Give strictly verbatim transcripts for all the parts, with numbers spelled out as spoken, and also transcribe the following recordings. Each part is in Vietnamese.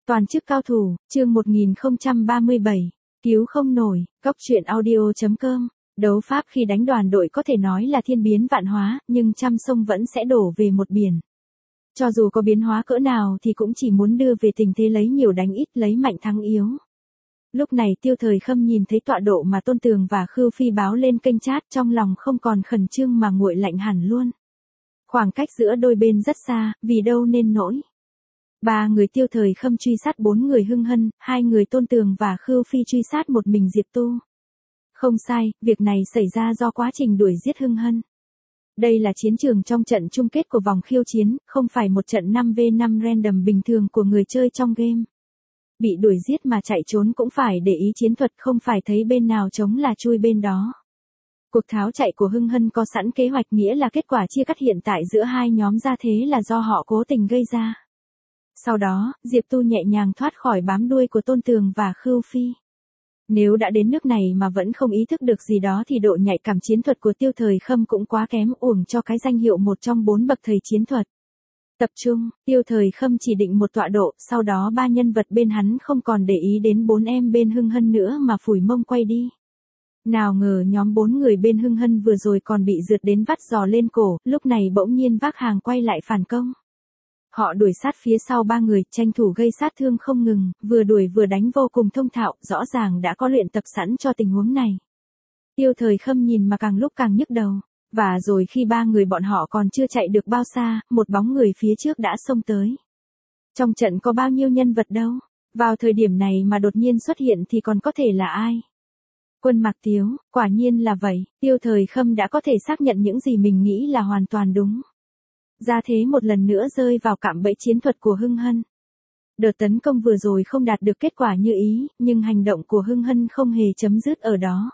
Toàn chức cao thủ, chương một nghìn không trăm ba mươi bảy, cứu không nổi, góc truyện audio.com. Đấu pháp khi đánh đoàn đội có thể nói là thiên biến vạn hóa, nhưng trăm sông vẫn sẽ đổ về một biển. Cho dù có biến hóa cỡ nào thì cũng chỉ muốn đưa về tình thế lấy nhiều đánh ít, lấy mạnh thắng yếu. Lúc này Tiêu Thời Khâm nhìn thấy tọa độ mà Tôn Tường và Khưu Phi báo lên kênh chat, trong lòng không còn khẩn trương mà nguội lạnh hẳn luôn. Khoảng cách giữa đôi bên rất xa, vì đâu nên nỗi. Ba người Tiêu Thời Khâm truy sát bốn người Hưng Hân, hai người Tôn Tường và Khưu Phi truy sát một mình Diệp Tu. Không sai, việc này xảy ra do quá trình đuổi giết Hưng Hân. Đây là chiến trường trong trận chung kết của vòng khiêu chiến, không phải một trận năm vs năm random bình thường của người chơi trong game. Bị đuổi giết mà chạy trốn cũng phải để ý chiến thuật, không phải thấy bên nào trống là chui bên đó. Cuộc tháo chạy của Hưng Hân có sẵn kế hoạch, nghĩa là kết quả chia cắt hiện tại giữa hai nhóm ra thế là do họ cố tình gây ra. Sau đó, Diệp Tu nhẹ nhàng thoát khỏi bám đuôi của Tôn Tường và Khưu Phi. Nếu đã đến nước này mà vẫn không ý thức được gì đó thì độ nhạy cảm chiến thuật của Tiêu Thời Khâm cũng quá kém, uổng cho cái danh hiệu một trong bốn bậc thầy chiến thuật. Tập trung, Tiêu Thời Khâm chỉ định một tọa độ, sau đó ba nhân vật bên hắn không còn để ý đến bốn em bên Hưng Hân nữa mà phủi mông quay đi. Nào ngờ nhóm bốn người bên Hưng Hân vừa rồi còn bị rượt đến vắt giò lên cổ, lúc này bỗng nhiên vác hàng quay lại phản công. Họ đuổi sát phía sau ba người, tranh thủ gây sát thương không ngừng, vừa đuổi vừa đánh vô cùng thông thạo, rõ ràng đã có luyện tập sẵn cho tình huống này. Tiêu Thời Khâm nhìn mà càng lúc càng nhức đầu. Và rồi khi ba người bọn họ còn chưa chạy được bao xa, một bóng người phía trước đã xông tới. Trong trận có bao nhiêu nhân vật đâu, vào thời điểm này mà đột nhiên xuất hiện thì còn có thể là ai? Quân Mạc Tiếu, quả nhiên là vậy, Tiêu Thời Khâm đã có thể xác nhận những gì mình nghĩ là hoàn toàn đúng. Ra thế một lần nữa rơi vào cạm bẫy chiến thuật của Hưng Hân. Đợt tấn công vừa rồi không đạt được kết quả như ý, nhưng hành động của Hưng Hân không hề chấm dứt ở đó.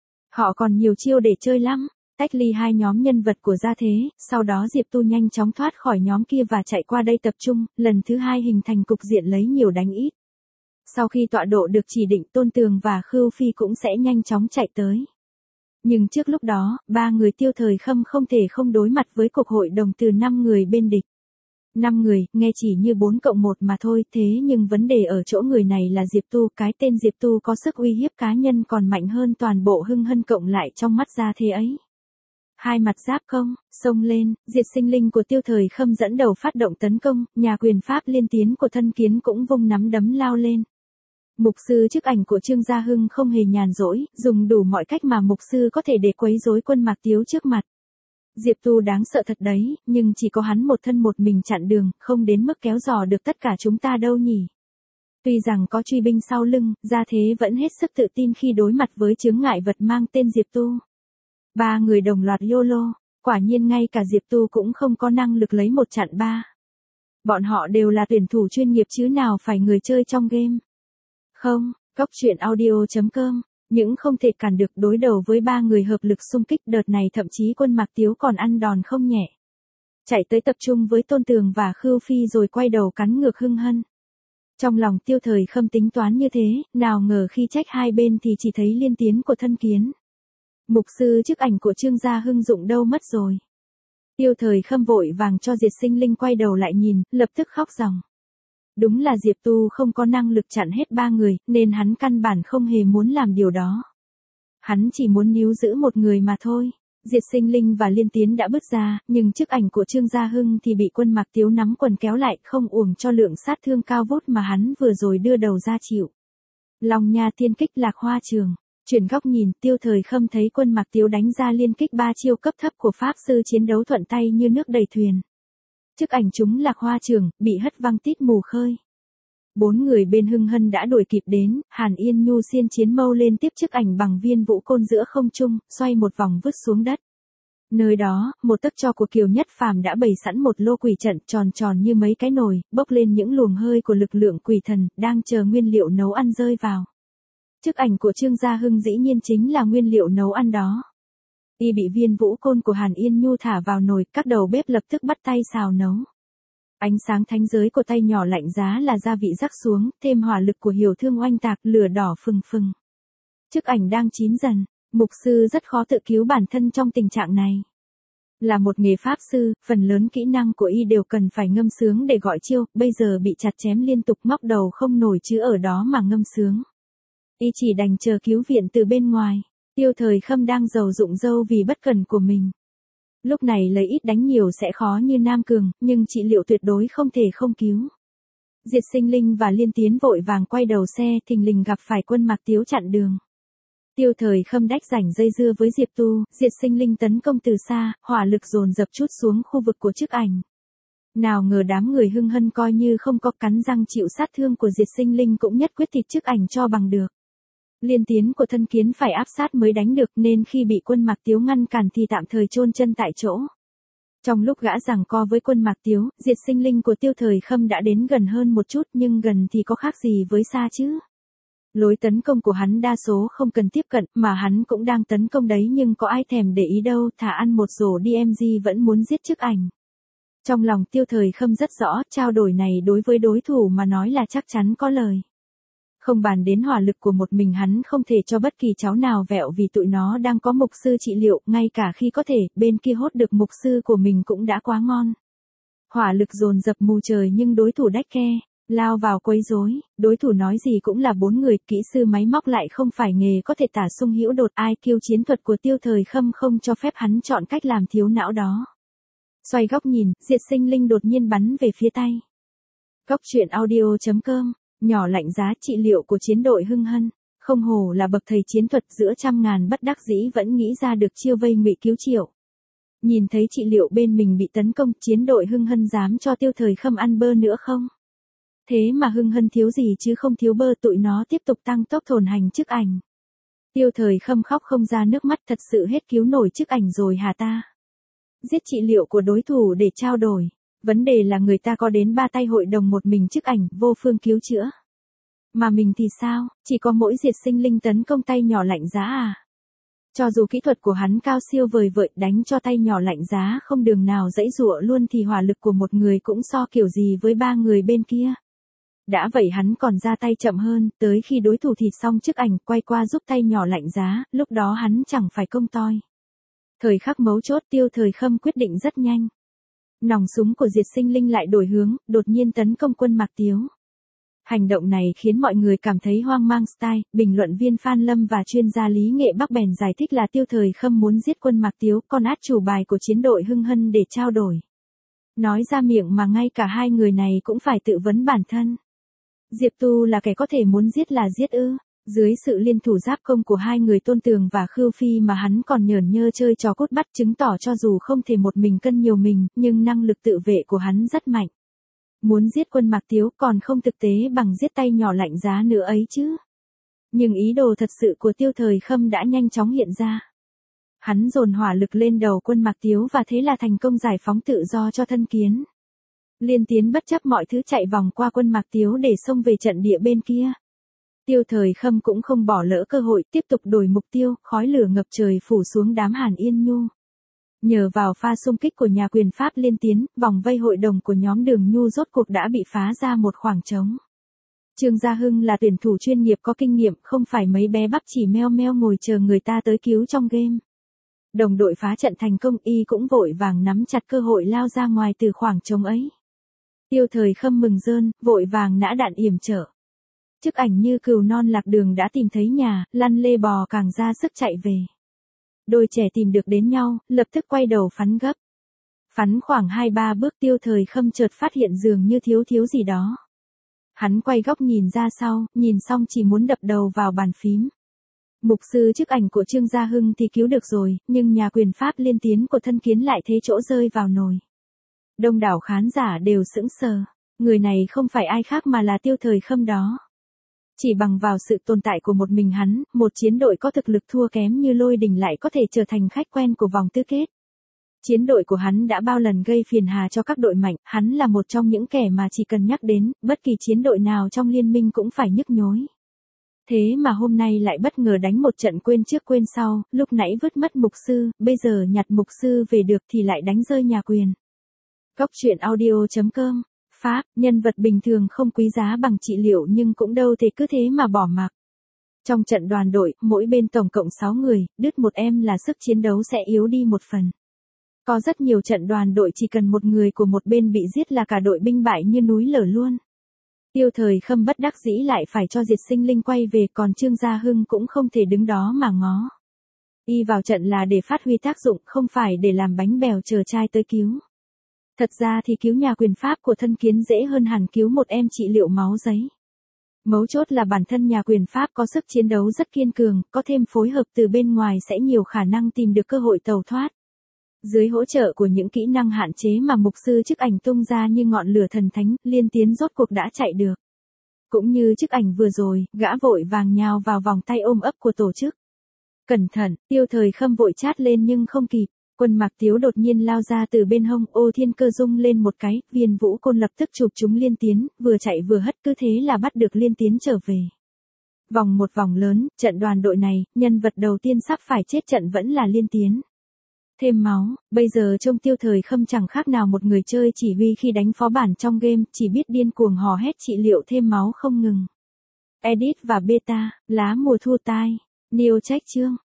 Họ còn nhiều chiêu để chơi lắm. Tách ly hai nhóm nhân vật của gia thế, sau đó Diệp Tu nhanh chóng thoát khỏi nhóm kia và chạy qua đây tập trung, lần thứ hai hình thành cục diện lấy nhiều đánh ít. Sau khi tọa độ được chỉ định, Tôn Tường và Khưu Phi cũng sẽ nhanh chóng chạy tới. Nhưng trước lúc đó, ba người Tiêu Thời Khâm không thể không đối mặt với cuộc hội đồng từ năm người bên địch. năm người, nghe chỉ như bốn cộng một mà thôi, thế nhưng vấn đề ở chỗ người này là Diệp Tu, cái tên Diệp Tu có sức uy hiếp cá nhân còn mạnh hơn toàn bộ Hưng Hân cộng lại trong mắt gia thế ấy. Hai mặt giáp công, xông lên, diệt sinh linh của Tiêu Thời Khâm dẫn đầu phát động tấn công, nhà quyền pháp liên tiến của Thân Kiến cũng vung nắm đấm lao lên. Mục sư chức ảnh của Trương Gia Hưng không hề nhàn rỗi, dùng đủ mọi cách mà mục sư có thể để quấy rối quân Mạc Tiếu trước mặt. Diệp Tu đáng sợ thật đấy, nhưng chỉ có hắn một thân một mình chặn đường, không đến mức kéo giò được tất cả chúng ta đâu nhỉ. Tuy rằng có truy binh sau lưng, gia thế vẫn hết sức tự tin khi đối mặt với chướng ngại vật mang tên Diệp Tu. Ba người đồng loạt YOLO, quả nhiên ngay cả Diệp Tu cũng không có năng lực lấy một chặn ba. Bọn họ đều là tuyển thủ chuyên nghiệp chứ nào phải người chơi trong game. Không, góc truyện audio.com, những không thể cản được đối đầu với ba người hợp lực xung kích, đợt này thậm chí quân Mạc Tiếu còn ăn đòn không nhẹ. Chạy tới tập trung với Tôn Tường và Khưu Phi rồi quay đầu cắn ngược Hưng Hân. Trong lòng Tiêu Thời Khâm tính toán như thế, nào ngờ khi trách hai bên thì chỉ thấy liên tiến của Thân Kiến. Mục sư chức ảnh của Trương Gia Hưng dụng đâu mất rồi. Tiêu Thời Khâm vội vàng cho diệt sinh linh quay đầu lại nhìn, lập tức khóc ròng. Đúng là Diệp Tu không có năng lực chặn hết ba người, nên hắn căn bản không hề muốn làm điều đó. Hắn chỉ muốn níu giữ một người mà thôi. Diệt sinh linh và liên tiến đã bứt ra, nhưng chức ảnh của Trương Gia Hưng thì bị quân Mạc Tiếu nắm quần kéo lại, không uổng cho lượng sát thương cao vút mà hắn vừa rồi đưa đầu ra chịu. Long Nha Tiên Kích Lạc Hoa Trường. Chuyển góc nhìn, Tiêu Thời Khâm thấy quân Mạc Tiếu đánh ra liên kích ba chiêu cấp thấp của Pháp Sư chiến đấu thuận tay như nước đầy thuyền. Chức ảnh chúng Lạc Hoa Trường, bị hất văng tít mù khơi. Bốn người bên Hưng Hân đã đuổi kịp đến, Hàn Yên Nhu xiên chiến mâu lên tiếp chức ảnh bằng viên vũ côn giữa không trung, xoay một vòng vứt xuống đất. Nơi đó, một tấc tro của Kiều Nhất Phàm đã bày sẵn một lô quỷ trận tròn tròn như mấy cái nồi, bốc lên những luồng hơi của lực lượng quỷ thần, đang chờ nguyên liệu nấu ăn rơi vào. Chức ảnh của Trương Gia Hưng dĩ nhiên chính là nguyên liệu nấu ăn đó. Y bị viên vũ côn của Hàn Yên Nhu thả vào nồi, các đầu bếp lập tức bắt tay xào nấu. Ánh sáng thánh giới của tay nhỏ lạnh giá là gia vị rắc xuống, thêm hỏa lực của Hiểu Thương oanh tạc, lửa đỏ phừng phừng. Chức ảnh đang chín dần, mục sư rất khó tự cứu bản thân trong tình trạng này. Là một nghề pháp sư, phần lớn kỹ năng của y đều cần phải ngâm sướng để gọi chiêu, bây giờ bị chặt chém liên tục móc đầu không nổi chứ ở đó mà ngâm sướng. Y chỉ đành chờ cứu viện từ bên ngoài. Tiêu Thời Khâm đang giàu dụng dâu vì bất cần của mình. Lúc này lấy ít đánh nhiều sẽ khó như Nam Cường, nhưng trị liệu tuyệt đối không thể không cứu. Diệt Sinh Linh và Liên Tiến vội vàng quay đầu xe, thình lình gặp phải quân Mạc Tiếu chặn đường. Tiêu Thời Khâm đách rảnh dây dưa với Diệp Tu, Diệt Sinh Linh tấn công từ xa, hỏa lực dồn dập trút xuống khu vực của Chức Ảnh. Nào ngờ đám người Hưng Hân coi như không có, cắn răng chịu sát thương của Diệt Sinh Linh cũng nhất quyết thịt Chức Ảnh cho bằng được. Liên Tiến của Thân Kiến phải áp sát mới đánh được, nên khi bị quân Mạc Tiếu ngăn cản thì tạm thời chôn chân tại chỗ. Trong lúc gã giằng co với quân Mạc Tiếu, Diệt Sinh Linh của Tiêu Thời Khâm đã đến gần hơn một chút, nhưng gần thì có khác gì với xa chứ. Lối tấn công của hắn đa số không cần tiếp cận, mà hắn cũng đang tấn công đấy nhưng có ai thèm để ý đâu, thả ăn một rổ đê em giê vẫn muốn giết Chức Ảnh. Trong lòng Tiêu Thời Khâm rất rõ, trao đổi này đối với đối thủ mà nói là chắc chắn có lời. Không bàn đến hỏa lực của một mình hắn không thể cho bất kỳ cháu nào vẹo vì tụi nó đang có mục sư trị liệu, ngay cả khi có thể, bên kia hốt được mục sư của mình cũng đã quá ngon. Hỏa lực dồn dập mù trời nhưng đối thủ đách ke, lao vào quấy rối, đối thủ nói gì cũng là bốn người, kỹ sư máy móc lại không phải nghề có thể tả sung hữu đột, i kiu chiến thuật của Tiêu Thời Khâm không cho phép hắn chọn cách làm thiếu não đó. Xoay góc nhìn, Diệt Sinh Linh đột nhiên bắn về phía tay. Góc truyện audio chấm com. Nhỏ lạnh giá trị liệu của chiến đội Hưng Hân, không hổ là bậc thầy chiến thuật, giữa trăm ngàn bất đắc dĩ vẫn nghĩ ra được chiêu vây ngụy cứu Triệu. Nhìn thấy trị liệu bên mình bị tấn công, chiến đội Hưng Hân dám cho Tiêu Thời Khâm ăn bơ nữa không? Thế mà Hưng Hân thiếu gì chứ không thiếu bơ, tụi nó tiếp tục tăng tốc thôn hành Chức Ảnh. Tiêu Thời Khâm khóc không ra nước mắt, thật sự hết cứu nổi Chức Ảnh rồi hả ta? Giết trị liệu của đối thủ để trao đổi. Vấn đề là người ta có đến ba tay hội đồng một mình Chức Ảnh vô phương cứu chữa. Mà mình thì sao, chỉ có mỗi Diệt Sinh Linh tấn công tay nhỏ lạnh giá à? Cho dù kỹ thuật của hắn cao siêu vời vợi, đánh cho tay nhỏ lạnh giá không đường nào dãy dụa luôn thì hỏa lực của một người cũng so kiểu gì với ba người bên kia. Đã vậy hắn còn ra tay chậm hơn, tới khi đối thủ thịt xong Chức Ảnh quay qua giúp tay nhỏ lạnh giá, lúc đó hắn chẳng phải công toi. Thời khắc mấu chốt Tiêu Thời Khâm quyết định rất nhanh. Nòng súng của Diệt Sinh Linh lại đổi hướng, đột nhiên tấn công quân Mạc Tiếu. Hành động này khiến mọi người cảm thấy hoang mang style, bình luận viên Phan Lâm và chuyên gia lý nghệ Bắc bèn giải thích là Tiêu Thời Khâm muốn giết quân Mạc Tiếu, con át chủ bài của chiến đội Hưng Hân để trao đổi. Nói ra miệng mà ngay cả hai người này cũng phải tự vấn bản thân. Diệp Tu là kẻ có thể muốn giết là giết ư? Dưới sự liên thủ giáp công của hai người Tôn Tường và Khưu Phi mà hắn còn nhởn nhơ chơi trò cốt bắt, chứng tỏ cho dù không thể một mình cân nhiều mình, nhưng năng lực tự vệ của hắn rất mạnh. Muốn giết quân Mạc Tiếu còn không thực tế bằng giết tay nhỏ lạnh giá nữa ấy chứ. Nhưng ý đồ thật sự của Tiêu Thời Khâm đã nhanh chóng hiện ra. Hắn dồn hỏa lực lên đầu quân Mạc Tiếu và thế là thành công giải phóng tự do cho Thân Kiến. Liên Tiến bất chấp mọi thứ chạy vòng qua quân Mạc Tiếu để xông về trận địa bên kia. Tiêu Thời Khâm cũng không bỏ lỡ cơ hội, tiếp tục đổi mục tiêu, khói lửa ngập trời phủ xuống đám Hàn Yên Nhu. Nhờ vào pha xung kích của nhà quyền Pháp Liên Tiến, vòng vây hội đồng của nhóm Đường Nhu rốt cuộc đã bị phá ra một khoảng trống. Trương Gia Hưng là tuyển thủ chuyên nghiệp có kinh nghiệm, không phải mấy bé bắp chỉ meo meo ngồi chờ người ta tới cứu trong game. Đồng đội phá trận thành công, y cũng vội vàng nắm chặt cơ hội lao ra ngoài từ khoảng trống ấy. Tiêu Thời Khâm mừng rơn, vội vàng nã đạn yểm trở. Chức Ảnh như cừu non lạc đường đã tìm thấy nhà, lăn lê bò càng ra sức chạy về. Đôi trẻ tìm được đến nhau, lập tức quay đầu phắn gấp. Phắn khoảng hai ba bước Tiêu Thời Khâm chợt phát hiện dường như thiếu thiếu gì đó. Hắn quay góc nhìn ra sau, nhìn xong chỉ muốn đập đầu vào bàn phím. Mục sư Chức Ảnh của Trương Gia Hưng thì cứu được rồi, nhưng nhà quyền Pháp Liên Tiến của Thân Kiến lại thế chỗ rơi vào nồi. Đông đảo khán giả đều sững sờ, người này không phải ai khác mà là Tiêu Thời Khâm đó. Chỉ bằng vào sự tồn tại của một mình hắn, một chiến đội có thực lực thua kém như Lôi Đình lại có thể trở thành khách quen của vòng tứ kết. Chiến đội của hắn đã bao lần gây phiền hà cho các đội mạnh, hắn là một trong những kẻ mà chỉ cần nhắc đến, bất kỳ chiến đội nào trong liên minh cũng phải nhức nhối. Thế mà hôm nay lại bất ngờ đánh một trận quên trước quên sau, lúc nãy vứt mất mục sư, bây giờ nhặt mục sư về được thì lại đánh rơi nhà quyền. Góc truyện audio chấm com. Pháp, nhân vật bình thường không quý giá bằng trị liệu nhưng cũng đâu thể cứ thế mà bỏ mặc. Trong trận đoàn đội, mỗi bên tổng cộng sáu người, đứt một em là sức chiến đấu sẽ yếu đi một phần. Có rất nhiều trận đoàn đội chỉ cần một người của một bên bị giết là cả đội binh bại như núi lở luôn. Tiêu Thời Khâm bất đắc dĩ lại phải cho Diệt Sinh Linh quay về, còn Trương Gia Hưng cũng không thể đứng đó mà ngó. Y vào trận là để phát huy tác dụng, không phải để làm bánh bèo chờ trai tới cứu. Thật ra thì cứu nhà quyền pháp của thân kiến dễ hơn hẳn cứu một em trị liệu máu giấy. Mấu chốt là bản thân nhà quyền pháp có sức chiến đấu rất kiên cường, có thêm phối hợp từ bên ngoài sẽ nhiều khả năng tìm được cơ hội tẩu thoát. Dưới hỗ trợ của những kỹ năng hạn chế mà mục sư chức ảnh tung ra như ngọn lửa thần thánh, Liên Tiến rốt cuộc đã chạy được. Cũng như chức ảnh vừa rồi, gã vội vàng nhào vào vòng tay ôm ấp của tổ chức. Cẩn thận, Tiêu Thời Khâm vội chát lên nhưng không kịp. Quân Mạc Tiếu đột nhiên lao ra từ bên hông, Ô Thiên Cơ rung lên một cái, viên vũ côn lập tức chụp trúng Liên Tiến, vừa chạy vừa hất, cứ thế là bắt được Liên Tiến trở về. Vòng một vòng lớn, trận đoàn đội này, nhân vật đầu tiên sắp phải chết trận vẫn là Liên Tiến. Thêm máu, bây giờ trông Tiêu Thời Khâm chẳng khác nào một người chơi chỉ huy khi đánh phó bản trong game, chỉ biết điên cuồng hò hét trị liệu thêm máu không ngừng. Edit và beta, lá mùa thu tai, Neo trách chương.